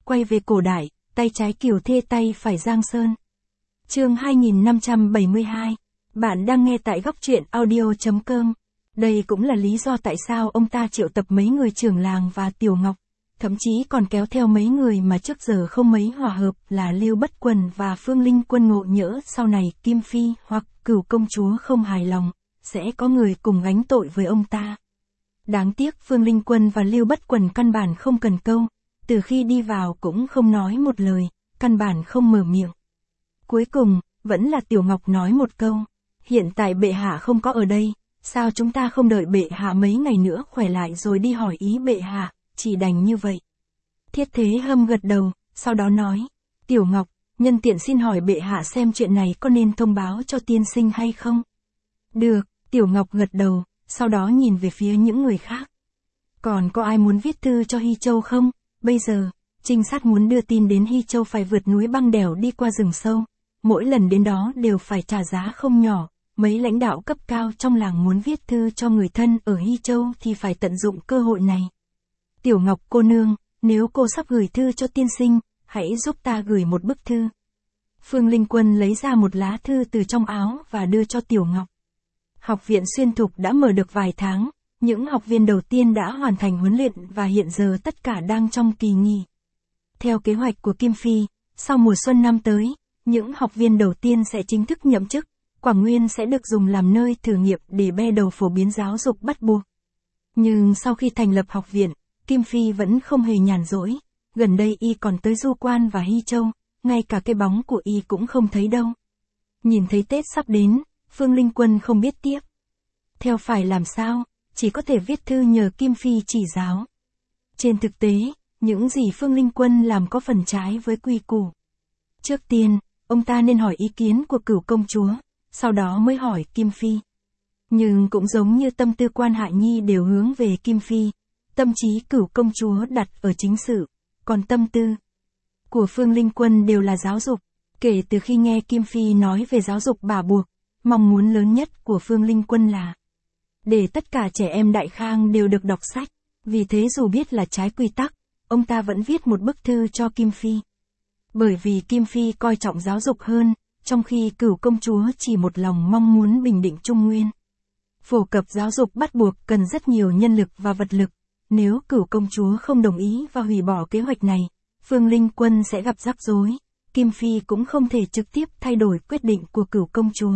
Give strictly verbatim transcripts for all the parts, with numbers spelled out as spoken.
quay về cổ đại, tay trái Kiều Thê tay phải Giang Sơn. Chương hai nghìn năm trăm bảy mươi hai. Bạn đang nghe tại góc truyện audio chấm com. Đây cũng là lý do tại sao ông ta triệu tập mấy người trưởng làng và Tiểu Ngọc, thậm chí còn kéo theo mấy người mà trước giờ không mấy hòa hợp là Lưu Bất Quần và Phương Linh Quân, ngộ nhỡ sau này Kim Phi hoặc Cửu công chúa không hài lòng, sẽ có người cùng gánh tội với ông ta. Đáng tiếc Phương Linh Quân và Lưu Bất Quần căn bản không cần câu, từ khi đi vào cũng không nói một lời, căn bản không mở miệng. Cuối cùng, vẫn là Tiểu Ngọc nói một câu, hiện tại bệ hạ không có ở đây, sao chúng ta không đợi bệ hạ mấy ngày nữa khỏe lại rồi đi hỏi ý bệ hạ, chỉ đành như vậy. Thiết Thế Hâm gật đầu, sau đó nói, Tiểu Ngọc, nhân tiện xin hỏi bệ hạ xem chuyện này có nên thông báo cho tiên sinh hay không? Được, Tiểu Ngọc gật đầu, sau đó nhìn về phía những người khác. Còn có ai muốn viết thư cho Hy Châu không? Bây giờ, trinh sát muốn đưa tin đến Hy Châu phải vượt núi băng đèo đi qua rừng sâu, mỗi lần đến đó đều phải trả giá không nhỏ. Mấy lãnh đạo cấp cao trong làng muốn viết thư cho người thân ở Hy Châu thì phải tận dụng cơ hội này. Tiểu Ngọc cô nương, nếu cô sắp gửi thư cho tiên sinh, hãy giúp ta gửi một bức thư. Phương Linh Quân lấy ra một lá thư từ trong áo và đưa cho Tiểu Ngọc. Học viện Xuyên Thục đã mở được vài tháng, những học viên đầu tiên đã hoàn thành huấn luyện và hiện giờ tất cả đang trong kỳ nghỉ. Theo kế hoạch của Kim Phi, sau mùa xuân năm tới, những học viên đầu tiên sẽ chính thức nhậm chức. Quảng Nguyên sẽ được dùng làm nơi thử nghiệm để be đầu phổ biến giáo dục bắt buộc. Nhưng sau khi thành lập học viện, Kim Phi vẫn không hề nhàn rỗi, gần đây y còn tới Du Quan và Hy Châu, ngay cả cái bóng của y cũng không thấy đâu. Nhìn thấy Tết sắp đến, Phương Linh Quân không biết tiếp theo phải làm sao, chỉ có thể viết thư nhờ Kim Phi chỉ giáo. Trên thực tế, những gì Phương Linh Quân làm có phần trái với quy củ. Trước tiên, ông ta nên hỏi ý kiến của Cửu công chúa, sau đó mới hỏi Kim Phi. Nhưng cũng giống như tâm tư Quan Hạ Nhi đều hướng về Kim Phi, tâm trí Cửu công chúa đặt ở chính sự, còn tâm tư của Phương Linh Quân đều là giáo dục. Kể từ khi nghe Kim Phi nói về giáo dục bà buộc, mong muốn lớn nhất của Phương Linh Quân là để tất cả trẻ em Đại Khang đều được đọc sách. Vì thế dù biết là trái quy tắc, ông ta vẫn viết một bức thư cho Kim Phi. Bởi vì Kim Phi coi trọng giáo dục hơn, trong khi Cửu công chúa chỉ một lòng mong muốn bình định Trung Nguyên. Phổ cập giáo dục bắt buộc cần rất nhiều nhân lực và vật lực, nếu Cửu công chúa không đồng ý và hủy bỏ kế hoạch này, Phương Linh Quân sẽ gặp rắc rối, Kim Phi cũng không thể trực tiếp thay đổi quyết định của Cửu công chúa.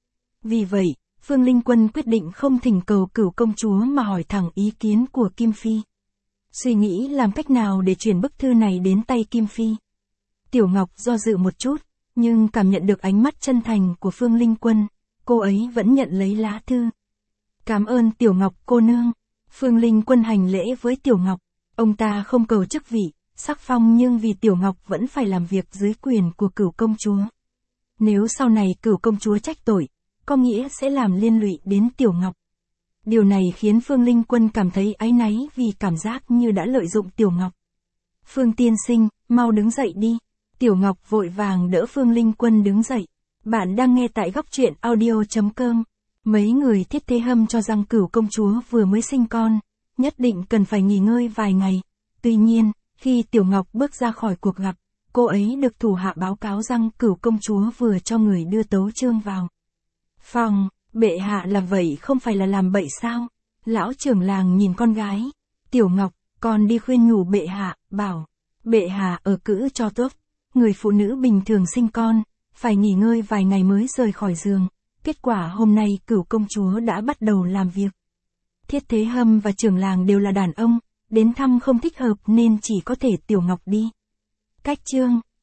Vì vậy, Phương Linh Quân quyết định không thỉnh cầu Cửu công chúa mà hỏi thẳng ý kiến của Kim Phi. Suy nghĩ làm cách nào để chuyển bức thư này đến tay Kim Phi. Tiểu Ngọc do dự một chút, nhưng cảm nhận được ánh mắt chân thành của Phương Linh Quân, cô ấy vẫn nhận lấy lá thư. Cảm ơn Tiểu Ngọc cô nương. Phương Linh Quân hành lễ với Tiểu Ngọc, ông ta không cầu chức vị, sắc phong nhưng vì Tiểu Ngọc vẫn phải làm việc dưới quyền của Cửu công chúa. Nếu sau này Cửu công chúa trách tội, có nghĩa sẽ làm liên lụy đến Tiểu Ngọc. Điều này khiến Phương Linh Quân cảm thấy áy náy vì cảm giác như đã lợi dụng Tiểu Ngọc. Phương tiên sinh, mau đứng dậy đi. Tiểu Ngọc vội vàng đỡ Phương Linh Quân đứng dậy. Bạn đang nghe tại góc truyện audio chấm com. Mấy người Thiết Thế Hâm cho rằng Cửu công chúa vừa mới sinh con, nhất định cần phải nghỉ ngơi vài ngày. Tuy nhiên, khi Tiểu Ngọc bước ra khỏi cuộc gặp, cô ấy được thủ hạ báo cáo rằng Cửu công chúa vừa cho người đưa tấu chương vào phòng. Bệ hạ làm vậy không phải là làm bậy sao? Lão trưởng làng nhìn con gái. Tiểu Ngọc, con đi khuyên nhủ bệ hạ, bảo bệ hạ ở cữ cho tốt. Người phụ nữ bình thường sinh con, phải nghỉ ngơi vài ngày mới rời khỏi giường. Kết quả hôm nay Cửu công chúa đã bắt đầu làm việc. Thiết Thế Hâm và trưởng làng đều là đàn ông, đến thăm không thích hợp nên chỉ có thể Tiểu Ngọc đi. Cách chương